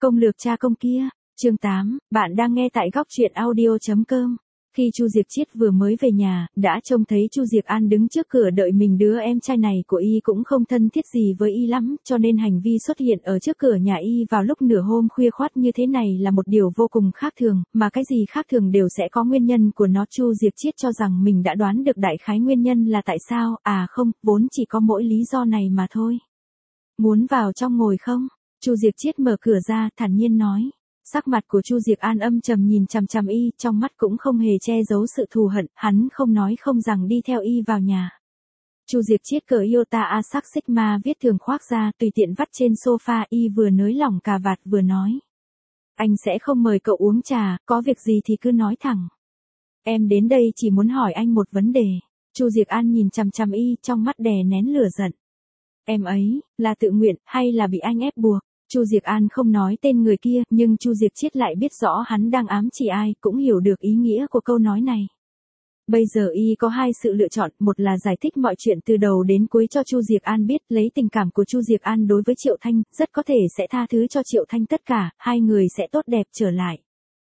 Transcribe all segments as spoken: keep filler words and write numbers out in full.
Công lược cha công kia, chương tám, bạn đang nghe tại góc truyện audio chấm com. Khi Chu Diệc Chiết vừa mới về nhà, đã trông thấy Chu Diệc An đứng trước cửa đợi mình, đứa em trai này của y cũng không thân thiết gì với y lắm, cho nên hành vi xuất hiện ở trước cửa nhà y vào lúc nửa hôm khuya khoắt như thế này là một điều vô cùng khác thường, mà cái gì khác thường đều sẽ có nguyên nhân của nó. Chu Diệc Chiết cho rằng mình đã đoán được đại khái nguyên nhân là tại sao, à không, vốn chỉ có mỗi lý do này mà thôi. Muốn vào trong ngồi không? Chu Diệc Chiết mở cửa ra, thản nhiên nói. Sắc mặt của Chu Diệc An âm trầm nhìn chằm chằm y, trong mắt cũng không hề che giấu sự thù hận, hắn không nói không rằng đi theo y vào nhà. Chu Diệc Chiết cởi Iota Asac Sigma viết thường khoác ra, tùy tiện vắt trên sofa, y vừa nới lỏng cà vạt vừa nói. Anh sẽ không mời cậu uống trà, có việc gì thì cứ nói thẳng. Em đến đây chỉ muốn hỏi anh một vấn đề. Chu Diệc An nhìn chằm chằm y, trong mắt đè nén lửa giận. Em ấy, là tự nguyện, hay là bị anh ép buộc? Chu Diệc An không nói tên người kia, nhưng Chu Diệc Chiết lại biết rõ hắn đang ám chỉ ai, cũng hiểu được ý nghĩa của câu nói này. Bây giờ y có hai sự lựa chọn, một là giải thích mọi chuyện từ đầu đến cuối cho Chu Diệc An biết, lấy tình cảm của Chu Diệc An đối với Triệu Thanh, rất có thể sẽ tha thứ cho Triệu Thanh tất cả, hai người sẽ tốt đẹp trở lại.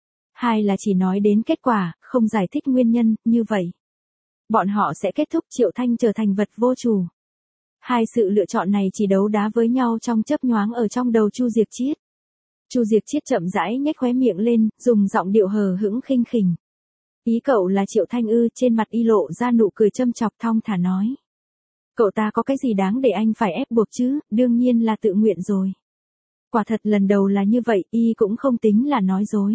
Hai là chỉ nói đến kết quả, không giải thích nguyên nhân, như vậy bọn họ sẽ kết thúc Triệu Thanh trở thành vật vô chủ. Hai sự lựa chọn này chỉ đấu đá với nhau trong chớp nhoáng ở trong đầu Chu Diệc Chiết. Chu Diệc Chiết chậm rãi nhếch khóe miệng lên, dùng giọng điệu hờ hững khinh khỉnh. Ý cậu là Triệu Thanh ư? Trên mặt y lộ ra nụ cười châm chọc, thong thả nói. Cậu ta có cái gì đáng để anh phải ép buộc chứ, đương nhiên là tự nguyện rồi. Quả thật lần đầu là như vậy, y cũng không tính là nói dối.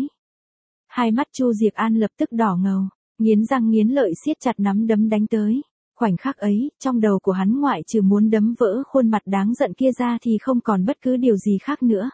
Hai mắt Chu Diệc An lập tức đỏ ngầu, nghiến răng nghiến lợi siết chặt nắm đấm đánh tới. Khoảnh khắc ấy, trong đầu của hắn ngoại trừ muốn đấm vỡ khuôn mặt đáng giận kia ra thì không còn bất cứ điều gì khác nữa.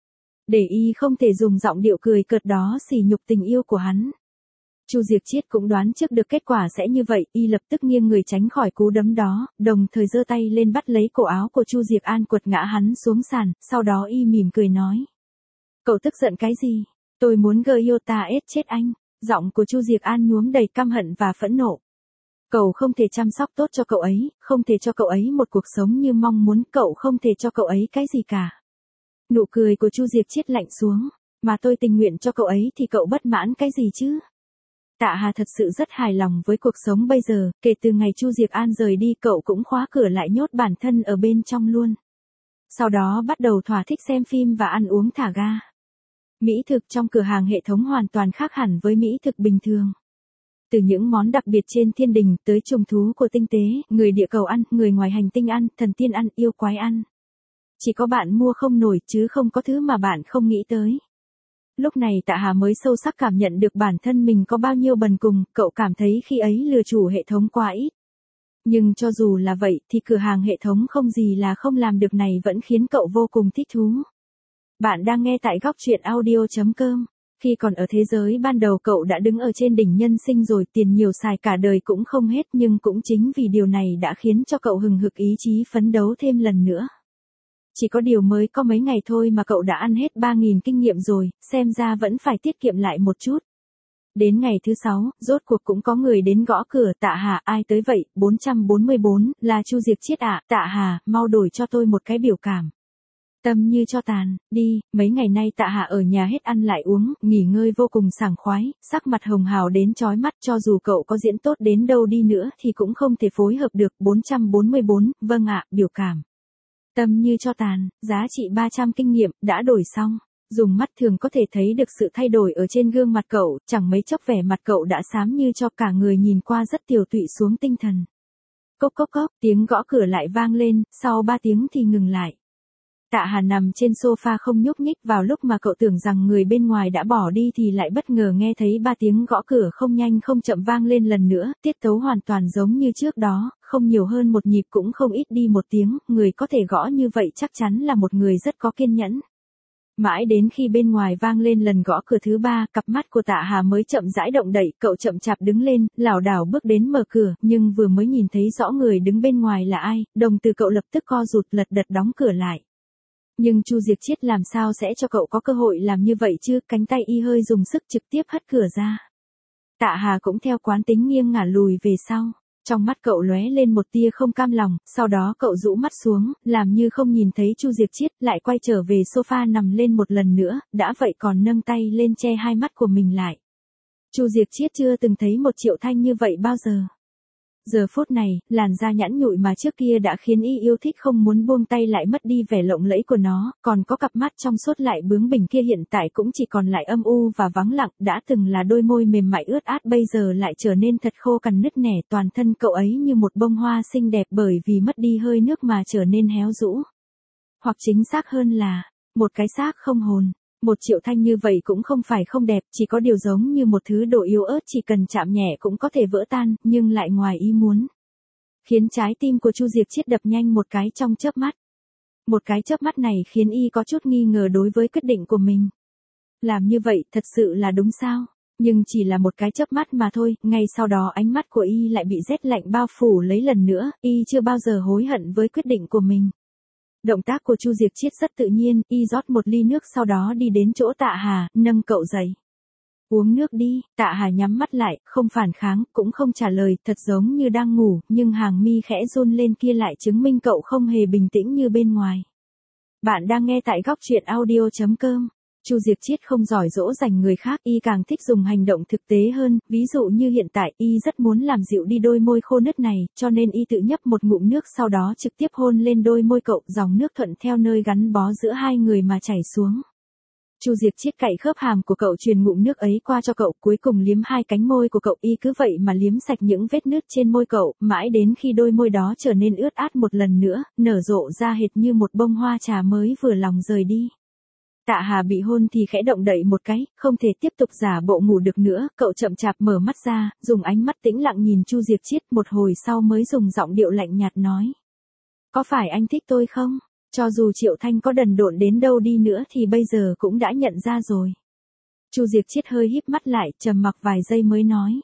Để y không thể dùng giọng điệu cười cợt đó sỉ nhục tình yêu của hắn. Chu Diệc Chiết cũng đoán trước được kết quả sẽ như vậy, y lập tức nghiêng người tránh khỏi cú đấm đó, đồng thời giơ tay lên bắt lấy cổ áo của Chu Diệc An, quật ngã hắn xuống sàn, sau đó y mỉm cười nói. Cậu tức giận cái gì? Tôi muốn Iota ết chết anh. Giọng của Chu Diệc An nhuốm đầy căm hận và phẫn nộ. Cậu không thể chăm sóc tốt cho cậu ấy, không thể cho cậu ấy một cuộc sống như mong muốn, cậu không thể cho cậu ấy cái gì cả. Nụ cười của Chu Diệc Chiết lạnh xuống, mà tôi tình nguyện cho cậu ấy thì cậu bất mãn cái gì chứ? Tạ Hà thật sự rất hài lòng với cuộc sống bây giờ, kể từ ngày Chu Diệc An rời đi cậu cũng khóa cửa lại nhốt bản thân ở bên trong luôn. Sau đó bắt đầu thỏa thích xem phim và ăn uống thả ga. Mỹ thực trong cửa hàng hệ thống hoàn toàn khác hẳn với mỹ thực bình thường. Từ những món đặc biệt trên thiên đình tới trùng thú của tinh tế, người địa cầu ăn, người ngoài hành tinh ăn, thần tiên ăn, yêu quái ăn. Chỉ có bạn mua không nổi chứ không có thứ mà bạn không nghĩ tới. Lúc này Tạ Hà mới sâu sắc cảm nhận được bản thân mình có bao nhiêu bần cùng, cậu cảm thấy khi ấy lừa chủ hệ thống quá ít. Nhưng cho dù là vậy thì cửa hàng hệ thống không gì là không làm được này vẫn khiến cậu vô cùng thích thú. Bạn đang nghe tại góc truyện audio chấm com. Khi còn ở thế giới ban đầu cậu đã đứng ở trên đỉnh nhân sinh rồi, tiền nhiều xài cả đời cũng không hết, nhưng cũng chính vì điều này đã khiến cho cậu hừng hực ý chí phấn đấu thêm lần nữa. Chỉ có điều mới có mấy ngày thôi mà cậu đã ăn hết ba nghìn kinh nghiệm rồi, xem ra vẫn phải tiết kiệm lại một chút. Đến ngày thứ sáu, rốt cuộc cũng có người đến gõ cửa. Tạ Hà, ai tới vậy? bốn trăm bốn mươi bốn, là Chu Diệc Chiết ạ. Tạ Hà, mau đổi cho tôi một cái biểu cảm. Tâm như cho tàn, đi, mấy ngày nay Tạ Hà ở nhà hết ăn lại uống, nghỉ ngơi vô cùng sảng khoái, sắc mặt hồng hào đến chói mắt, cho dù cậu có diễn tốt đến đâu đi nữa thì cũng không thể phối hợp được. bốn trăm bốn mươi bốn, vâng ạ, biểu cảm. Tâm như cho tàn, giá trị ba trăm kinh nghiệm, đã đổi xong. Dùng mắt thường có thể thấy được sự thay đổi ở trên gương mặt cậu, chẳng mấy chốc vẻ mặt cậu đã xám như cho, cả người nhìn qua rất tiều tụy xuống tinh thần. Cốc cốc cốc, tiếng gõ cửa lại vang lên, sau ba tiếng thì ngừng lại. Tạ Hà nằm trên sofa không nhúc nhích, vào lúc mà cậu tưởng rằng người bên ngoài đã bỏ đi thì lại bất ngờ nghe thấy ba tiếng gõ cửa không nhanh không chậm vang lên lần nữa, tiết tấu hoàn toàn giống như trước đó, không nhiều hơn một nhịp cũng không ít đi một tiếng, người có thể gõ như vậy chắc chắn là một người rất có kiên nhẫn. Mãi đến khi bên ngoài vang lên lần gõ cửa thứ ba, cặp mắt của Tạ Hà mới chậm rãi động đậy, cậu chậm chạp đứng lên, lảo đảo bước đến mở cửa, nhưng vừa mới nhìn thấy rõ người đứng bên ngoài là ai, đồng tử cậu lập tức co rụt, lật đật đóng cửa lại. Nhưng Chu Diệc Chiết làm sao sẽ cho cậu có cơ hội làm như vậy chứ, cánh tay y hơi dùng sức trực tiếp hất cửa ra. Tạ Hà cũng theo quán tính nghiêng ngả lùi về sau. Trong mắt cậu lóe lên một tia không cam lòng, sau đó cậu rũ mắt xuống, làm như không nhìn thấy Chu Diệp Chiết, lại quay trở về sofa nằm lên một lần nữa, đã vậy còn nâng tay lên che hai mắt của mình lại. Chu Diệp Chiết chưa từng thấy một Triệu Thanh như vậy bao giờ. Giờ phút này, làn da nhẵn nhụi mà trước kia đã khiến y yêu thích không muốn buông tay lại mất đi vẻ lộng lẫy của nó, còn có cặp mắt trong suốt lại bướng bỉnh kia hiện tại cũng chỉ còn lại âm u và vắng lặng, đã từng là đôi môi mềm mại ướt át bây giờ lại trở nên thật khô cằn nứt nẻ, toàn thân cậu ấy như một bông hoa xinh đẹp bởi vì mất đi hơi nước mà trở nên héo rũ. Hoặc chính xác hơn là, một cái xác không hồn. Một Triệu Thanh như vậy cũng không phải không đẹp, chỉ có điều giống như một thứ đồ yếu ớt chỉ cần chạm nhẹ cũng có thể vỡ tan, nhưng lại ngoài ý muốn. Khiến trái tim của Chu Diệp Chiết đập nhanh một cái trong chớp mắt. Một cái chớp mắt này khiến y có chút nghi ngờ đối với quyết định của mình. Làm như vậy thật sự là đúng sao? Nhưng chỉ là một cái chớp mắt mà thôi, ngay sau đó ánh mắt của y lại bị rét lạnh bao phủ lấy lần nữa, y chưa bao giờ hối hận với quyết định của mình. Động tác của Chu Diệp Chiết rất tự nhiên, y rót một ly nước sau đó đi đến chỗ Tạ Hà, nâng cậu dậy. Uống nước đi, Tạ Hà nhắm mắt lại, không phản kháng, cũng không trả lời, thật giống như đang ngủ, nhưng hàng mi khẽ run lên kia lại chứng minh cậu không hề bình tĩnh như bên ngoài. Bạn đang nghe tại góc truyện audio chấm com. Chu Diệp Chiết không giỏi dỗ dành người khác, y càng thích dùng hành động thực tế hơn, ví dụ như hiện tại, y rất muốn làm dịu đi đôi môi khô nứt này, cho nên y tự nhấp một ngụm nước sau đó trực tiếp hôn lên đôi môi cậu, dòng nước thuận theo nơi gắn bó giữa hai người mà chảy xuống. Chu Diệp Chiết cạy khớp hàm của cậu truyền ngụm nước ấy qua cho cậu, cuối cùng liếm hai cánh môi của cậu, y cứ vậy mà liếm sạch những vết nứt trên môi cậu, mãi đến khi đôi môi đó trở nên ướt át một lần nữa, nở rộ ra hệt như một bông hoa trà mới vừa lòng rời đi. Tạ Hà bị hôn thì khẽ động đậy một cái, không thể tiếp tục giả bộ ngủ được nữa, cậu chậm chạp mở mắt ra, dùng ánh mắt tĩnh lặng nhìn Chu Diệp Chiết, một hồi sau mới dùng giọng điệu lạnh nhạt nói. Có phải anh thích tôi không? Cho dù Triệu Thanh có đần độn đến đâu đi nữa thì bây giờ cũng đã nhận ra rồi. Chu Diệp Chiết hơi híp mắt lại, trầm mặc vài giây mới nói.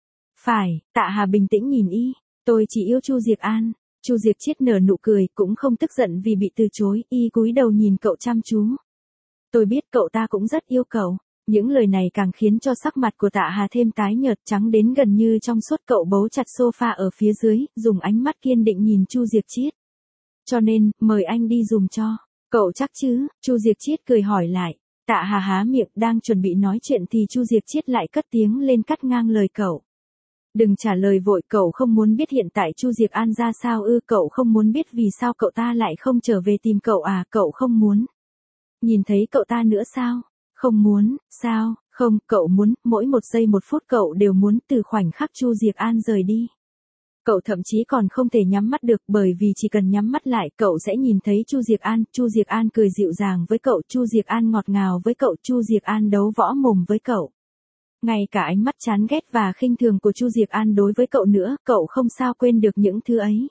Phải, Tạ Hà bình tĩnh nhìn y, tôi chỉ yêu Chu Diệp An. Chu Diệp Chiết nở nụ cười, cũng không tức giận vì bị từ chối, y cúi đầu nhìn cậu chăm chú. Tôi biết cậu ta cũng rất yêu cậu. Những lời này càng khiến cho sắc mặt của Tạ Hà thêm tái nhợt, trắng đến gần như trong suốt, cậu bấu chặt sofa ở phía dưới, dùng ánh mắt kiên định nhìn Chu Diệp Chiết. Cho nên, mời anh đi dùng cho. Cậu chắc chứ? Chu Diệp Chiết cười hỏi lại. Tạ Hà há miệng đang chuẩn bị nói chuyện thì Chu Diệp Chiết lại cất tiếng lên cắt ngang lời cậu. Đừng trả lời vội, cậu không muốn biết hiện tại Chu Diệp An ra sao ư? Cậu không muốn biết vì sao cậu ta lại không trở về tìm cậu à? Cậu không muốn nhìn thấy cậu ta nữa sao? Không muốn, sao? Không, cậu muốn, mỗi một giây một phút cậu đều muốn, từ khoảnh khắc Chu Diệp An rời đi. Cậu thậm chí còn không thể nhắm mắt được, bởi vì chỉ cần nhắm mắt lại cậu sẽ nhìn thấy Chu Diệp An, Chu Diệp An cười dịu dàng với cậu, Chu Diệp An ngọt ngào với cậu, Chu Diệp An đấu võ mồm với cậu. Ngay cả ánh mắt chán ghét và khinh thường của Chu Diệp An đối với cậu nữa, cậu không sao quên được những thứ ấy.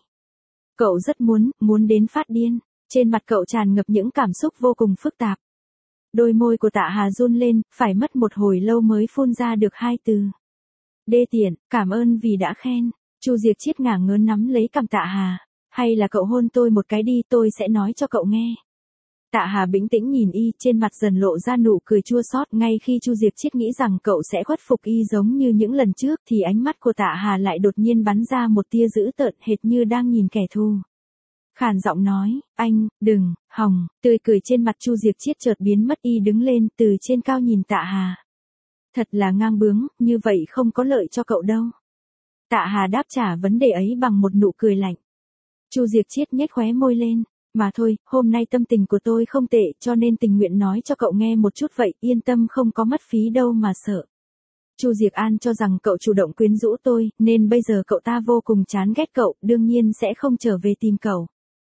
Cậu rất muốn, muốn đến phát điên. Trên mặt cậu tràn ngập những cảm xúc vô cùng phức tạp. Đôi môi của Tạ Hà run lên, phải mất một hồi lâu mới phun ra được hai từ. Đê tiện, cảm ơn vì đã khen. Chu Diệp Chiết ngả ngớn nắm lấy cằm Tạ Hà. Hay là cậu hôn tôi một cái đi, tôi sẽ nói cho cậu nghe. Tạ Hà bình tĩnh nhìn y, trên mặt dần lộ ra nụ cười chua xót. Ngay khi Chu Diệp Chiết nghĩ rằng cậu sẽ khuất phục y giống như những lần trước thì ánh mắt của Tạ Hà lại đột nhiên bắn ra một tia dữ tợn hệt như đang nhìn kẻ thù. Khàn giọng nói, anh, đừng, hỏng, tươi cười trên mặt Chu Diệp Chiết chợt biến mất, y đứng lên từ trên cao nhìn Tạ Hà. Thật là ngang bướng, như vậy không có lợi cho cậu đâu. Tạ Hà đáp trả vấn đề ấy bằng một nụ cười lạnh. Chu Diệp Chiết nhếch khóe môi lên, mà thôi, hôm nay tâm tình của tôi không tệ cho nên tình nguyện nói cho cậu nghe một chút vậy, yên tâm không có mất phí đâu mà sợ. Chu Diệp An cho rằng cậu chủ động quyến rũ tôi, nên bây giờ cậu ta vô cùng chán ghét cậu, đương nhiên sẽ không trở về tìm cậu.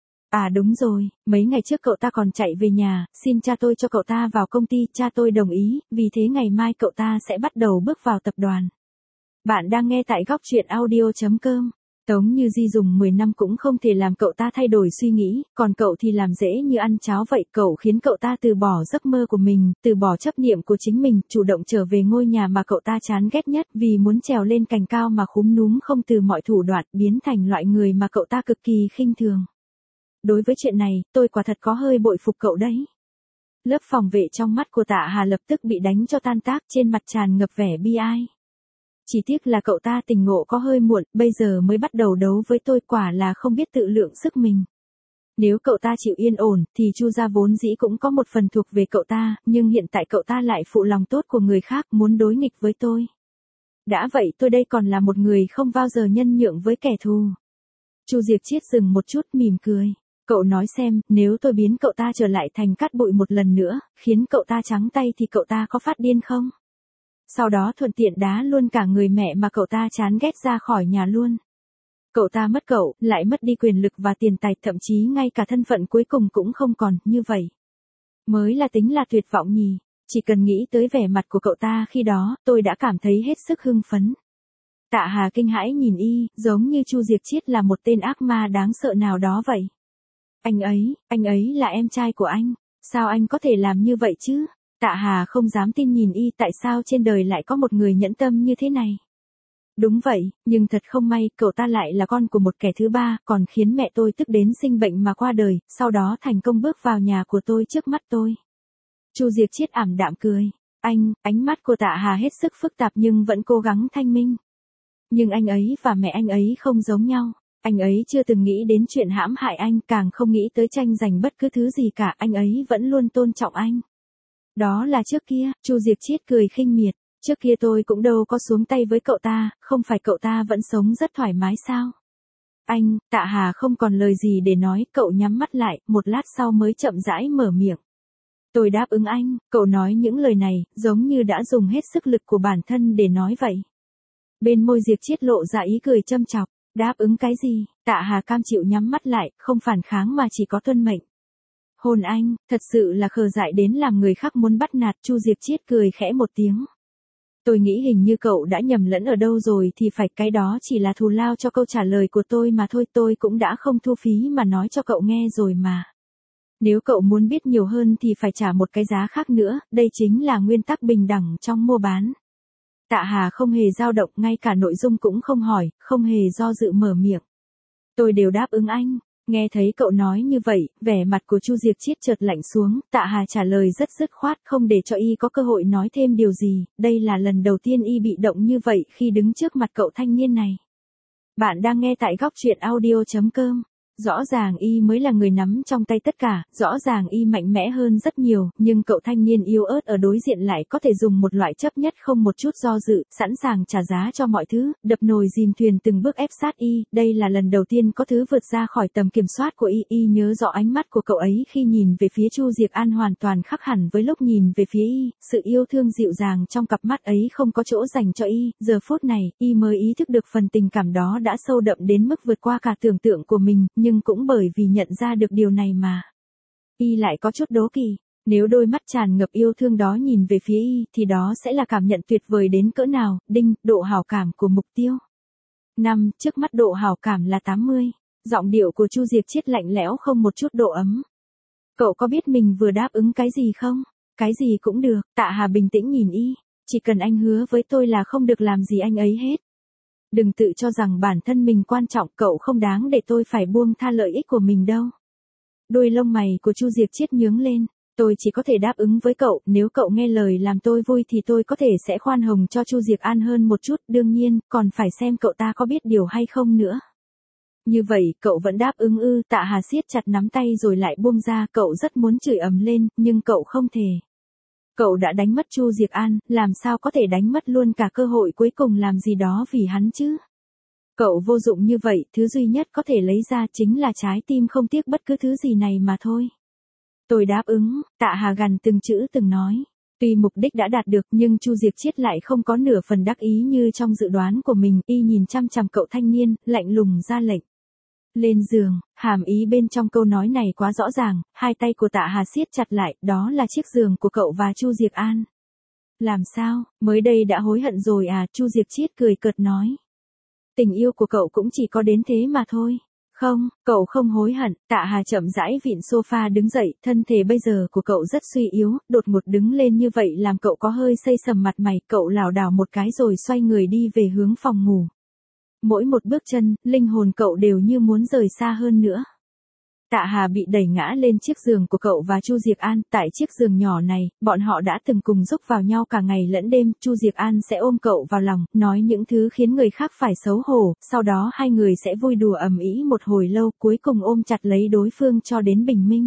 À đúng rồi, mấy ngày trước cậu ta còn chạy về nhà, xin cha tôi cho cậu ta vào công ty, cha tôi đồng ý, vì thế ngày mai cậu ta sẽ bắt đầu bước vào tập đoàn. Bạn đang nghe tại góc truyện audio chấm com. Tống Như Di dùng mười năm cũng không thể làm cậu ta thay đổi suy nghĩ, còn cậu thì làm dễ như ăn cháo vậy, cậu khiến cậu ta từ bỏ giấc mơ của mình, từ bỏ chấp niệm của chính mình, chủ động trở về ngôi nhà mà cậu ta chán ghét nhất, vì muốn trèo lên cành cao mà khúm núm không từ mọi thủ đoạn, biến thành loại người mà cậu ta cực kỳ khinh thường. Đối với chuyện này, tôi quả thật có hơi bội phục cậu đấy. Lớp phòng vệ trong mắt của Tạ Hà lập tức bị đánh cho tan tác, trên mặt tràn ngập vẻ bi ai. Chỉ tiếc là cậu ta tỉnh ngộ có hơi muộn, bây giờ mới bắt đầu đấu với tôi, quả là không biết tự lượng sức mình. Nếu cậu ta chịu yên ổn, thì Chu gia vốn dĩ cũng có một phần thuộc về cậu ta, nhưng hiện tại cậu ta lại phụ lòng tốt của người khác, muốn đối nghịch với tôi. Đã vậy tôi đây còn là một người không bao giờ nhân nhượng với kẻ thù. Chu Diệc Chiết dừng một chút mỉm cười. Cậu nói xem, nếu tôi biến cậu ta trở lại thành cát bụi một lần nữa, khiến cậu ta trắng tay thì cậu ta có phát điên không? Sau đó thuận tiện đá luôn cả người mẹ mà cậu ta chán ghét ra khỏi nhà luôn. Cậu ta mất cậu, lại mất đi quyền lực và tiền tài, thậm chí ngay cả thân phận cuối cùng cũng không còn, như vậy. Mới là tính là tuyệt vọng nhỉ. Chỉ cần nghĩ tới vẻ mặt của cậu ta khi đó, tôi đã cảm thấy hết sức hưng phấn. Tạ Hà kinh hãi nhìn y, giống như Chu Diệc Chiết là một tên ác ma đáng sợ nào đó vậy. Anh ấy, anh ấy là em trai của anh, sao anh có thể làm như vậy chứ? Tạ Hà không dám tin nhìn y, tại sao trên đời lại có một người nhẫn tâm như thế này? Đúng vậy, nhưng thật không may, cậu ta lại là con của một kẻ thứ ba, còn khiến mẹ tôi tức đến sinh bệnh mà qua đời, sau đó thành công bước vào nhà của tôi trước mắt tôi. Chu Diệc Chiết ảm đạm cười. Anh, ánh mắt của Tạ Hà hết sức phức tạp nhưng vẫn cố gắng thanh minh. Nhưng anh ấy và mẹ anh ấy không giống nhau. Anh ấy chưa từng nghĩ đến chuyện hãm hại anh, càng không nghĩ tới tranh giành bất cứ thứ gì cả, anh ấy vẫn luôn tôn trọng anh. Đó là trước kia, Chu Diệc Chiết cười khinh miệt. Trước kia tôi cũng đâu có xuống tay với cậu ta, không phải cậu ta vẫn sống rất thoải mái sao? Anh, Tạ Hà không còn lời gì để nói, cậu nhắm mắt lại, một lát sau mới chậm rãi mở miệng. Tôi đáp ứng anh, cậu nói những lời này, giống như đã dùng hết sức lực của bản thân để nói vậy. Bên môi Diệc Chiết lộ ra ý cười châm chọc, đáp ứng cái gì? Tạ Hà cam chịu nhắm mắt lại, không phản kháng mà chỉ có tuân mệnh. Hôn anh, thật sự là khờ dại đến làm người khác muốn bắt nạt. Chu Diệc Chiết cười khẽ một tiếng. Tôi nghĩ hình như cậu đã nhầm lẫn ở đâu rồi thì phải, cái đó chỉ là thù lao cho câu trả lời của tôi mà thôi, tôi cũng đã không thu phí mà nói cho cậu nghe rồi mà. Nếu cậu muốn biết nhiều hơn thì phải trả một cái giá khác nữa, đây chính là nguyên tắc bình đẳng trong mua bán. Tạ Hà không hề dao động, ngay cả nội dung cũng không hỏi, không hề do dự mở miệng. Tôi đều đáp ứng anh. Nghe thấy cậu nói như vậy, vẻ mặt của Chu Diệc Chiết chợt lạnh xuống, Tạ Hà trả lời rất dứt khoát, không để cho y có cơ hội nói thêm điều gì, đây là lần đầu tiên y bị động như vậy khi đứng trước mặt cậu thanh niên này. Bạn đang nghe tại góc truyện audio chấm com. Rõ ràng y mới là người nắm trong tay tất cả, rõ ràng y mạnh mẽ hơn rất nhiều, nhưng cậu thanh niên yếu ớt ở đối diện lại có thể dùng một loại chấp nhất không một chút do dự, sẵn sàng trả giá cho mọi thứ, đập nồi dìm thuyền từng bước ép sát y, đây là lần đầu tiên có thứ vượt ra khỏi tầm kiểm soát của y, y nhớ rõ ánh mắt của cậu ấy khi nhìn về phía Chu Diệc An hoàn toàn khác hẳn với lúc nhìn về phía y, sự yêu thương dịu dàng trong cặp mắt ấy không có chỗ dành cho y, giờ phút này, y mới ý thức được phần tình cảm đó đã sâu đậm đến mức vượt qua cả tưởng tượng của mình, nhưng cũng bởi vì nhận ra được điều này mà y lại có chút đố kỵ, nếu đôi mắt tràn ngập yêu thương đó nhìn về phía y thì đó sẽ là cảm nhận tuyệt vời đến cỡ nào. Đinh, độ hảo cảm của mục tiêu. Năm, trước mắt độ hảo cảm là tám mươi. Giọng điệu của Chu Diệc Chiết lạnh lẽo không một chút độ ấm. Cậu có biết mình vừa đáp ứng cái gì không? Cái gì cũng được. Tạ Hà bình tĩnh nhìn y, chỉ cần anh hứa với tôi là không được làm gì anh ấy hết. Đừng tự cho rằng bản thân mình quan trọng, cậu không đáng để tôi phải buông tha lợi ích của mình đâu. Đôi lông mày của Chu Diệc Chiết nhướng lên, tôi chỉ có thể đáp ứng với cậu, nếu cậu nghe lời làm tôi vui thì tôi có thể sẽ khoan hồng cho Chu Diệc An hơn một chút, đương nhiên, còn phải xem cậu ta có biết điều hay không nữa. Như vậy, cậu vẫn đáp ứng ư? Tạ Hà siết chặt nắm tay rồi lại buông ra, cậu rất muốn chửi ầm lên, nhưng cậu không thể. Cậu đã đánh mất Chu Diệc An, làm sao có thể đánh mất luôn cả cơ hội cuối cùng làm gì đó vì hắn chứ? Cậu vô dụng như vậy, thứ duy nhất có thể lấy ra chính là trái tim không tiếc bất cứ thứ gì này mà thôi. Tôi đáp ứng, Tạ Hà gằn từng chữ từng nói. Tuy mục đích đã đạt được nhưng Chu Diệc Chiết lại không có nửa phần đắc ý như trong dự đoán của mình, y nhìn chăm chằm cậu thanh niên, lạnh lùng ra lệnh. Lên giường, hàm ý bên trong câu nói này quá rõ ràng, hai tay của Tạ Hà siết chặt lại, đó là chiếc giường của cậu và Chu Diệc An. Làm sao, mới đây đã hối hận rồi à? Chu Diệc Chiết cười cợt nói. Tình yêu của cậu cũng chỉ có đến thế mà thôi. Không, cậu không hối hận. Tạ Hà chậm rãi vịn sofa đứng dậy, thân thể bây giờ của cậu rất suy yếu, đột ngột đứng lên như vậy làm cậu có hơi xây sầm mặt mày, cậu lảo đảo một cái rồi xoay người đi về hướng phòng ngủ. Mỗi một bước chân, linh hồn cậu đều như muốn rời xa hơn nữa. Tạ Hà bị đẩy ngã lên chiếc giường của cậu và Chu Diệc An, tại chiếc giường nhỏ này, bọn họ đã từng cùng giúp vào nhau cả ngày lẫn đêm, Chu Diệc An sẽ ôm cậu vào lòng, nói những thứ khiến người khác phải xấu hổ, sau đó hai người sẽ vui đùa ầm ĩ một hồi lâu, cuối cùng ôm chặt lấy đối phương cho đến bình minh.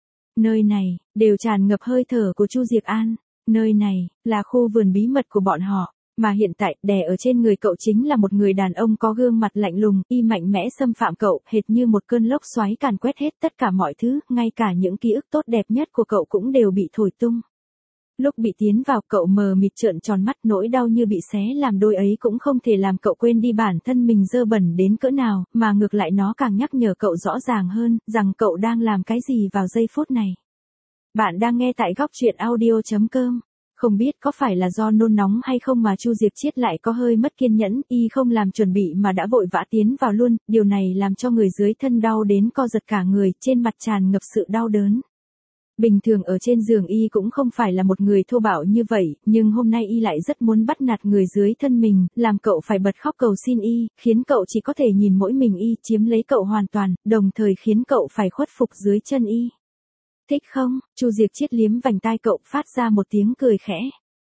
Nơi này, đều tràn ngập hơi thở của Chu Diệc An, nơi này, là khu vườn bí mật của bọn họ. Mà hiện tại, đè ở trên người cậu chính là một người đàn ông có gương mặt lạnh lùng, y mạnh mẽ xâm phạm cậu, hệt như một cơn lốc xoáy càn quét hết tất cả mọi thứ, ngay cả những ký ức tốt đẹp nhất của cậu cũng đều bị thổi tung. Lúc bị tiến vào, cậu mờ mịt trợn tròn mắt, nỗi đau như bị xé làm đôi ấy cũng không thể làm cậu quên đi bản thân mình dơ bẩn đến cỡ nào, mà ngược lại nó càng nhắc nhở cậu rõ ràng hơn, rằng cậu đang làm cái gì vào giây phút này. Bạn đang nghe tại góc truyện audio chấm com. Không biết có phải là do nôn nóng hay không mà Chu Diệc Chiết lại có hơi mất kiên nhẫn, y không làm chuẩn bị mà đã vội vã tiến vào luôn, điều này làm cho người dưới thân đau đến co giật cả người, trên mặt tràn ngập sự đau đớn. Bình thường ở trên giường y cũng không phải là một người thô bạo như vậy, nhưng hôm nay y lại rất muốn bắt nạt người dưới thân mình, làm cậu phải bật khóc cầu xin y, khiến cậu chỉ có thể nhìn mỗi mình y chiếm lấy cậu hoàn toàn, đồng thời khiến cậu phải khuất phục dưới chân y. Thích không? Chu Diệc Chiết liếm vành tai cậu, phát ra một tiếng cười khẽ.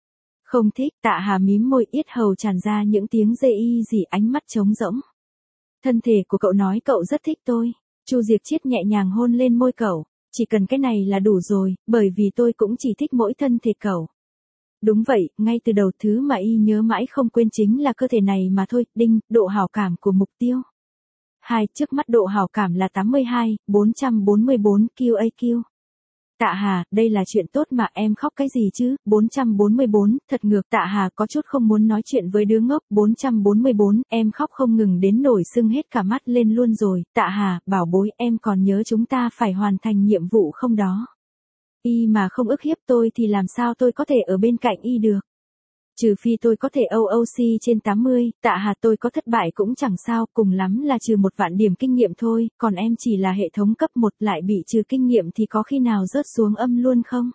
Không thích. Tạ Hà mím môi, yết hầu tràn ra những tiếng dê y gì, ánh mắt trống rỗng. Thân thể của cậu nói cậu rất thích tôi. Chu Diệc Chiết nhẹ nhàng hôn lên môi cậu. Chỉ cần cái này là đủ rồi, bởi vì tôi cũng chỉ thích mỗi thân thể cậu. Đúng vậy, ngay từ đầu thứ mà y nhớ mãi không quên chính là cơ thể này mà thôi. Đinh, độ hảo cảm của mục tiêu. hai. Trước mắt độ hảo cảm là tám mươi hai, bốn trăm bốn mươi bốn Q A Q. Tạ Hà, đây là chuyện tốt mà, em khóc cái gì chứ? bốn trăm bốn mươi bốn, thật ngược. Tạ Hà có chút không muốn nói chuyện với đứa ngốc. bốn trăm bốn mươi bốn, em khóc không ngừng đến nổi sưng hết cả mắt lên luôn rồi. Tạ Hà, bảo bối, em còn nhớ chúng ta phải hoàn thành nhiệm vụ không đó? Y mà không ức hiếp tôi thì làm sao tôi có thể ở bên cạnh y được? Trừ phi tôi có thể O O C trên tám mươi, Tạ Hà, tôi có thất bại cũng chẳng sao, cùng lắm là trừ một vạn điểm kinh nghiệm thôi, còn em chỉ là hệ thống cấp một, lại bị trừ kinh nghiệm thì có khi nào rớt xuống âm luôn không?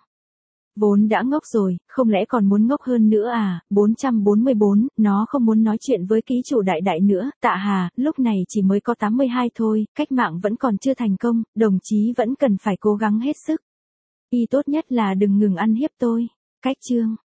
Vốn đã ngốc rồi, không lẽ còn muốn ngốc hơn nữa à? bốn trăm bốn mươi bốn, nó không muốn nói chuyện với ký chủ đại đại nữa. Tạ Hà, lúc này chỉ mới có tám mươi hai thôi, cách mạng vẫn còn chưa thành công, đồng chí vẫn cần phải cố gắng hết sức. Y tốt nhất là đừng ngừng ăn hiếp tôi. Cách chương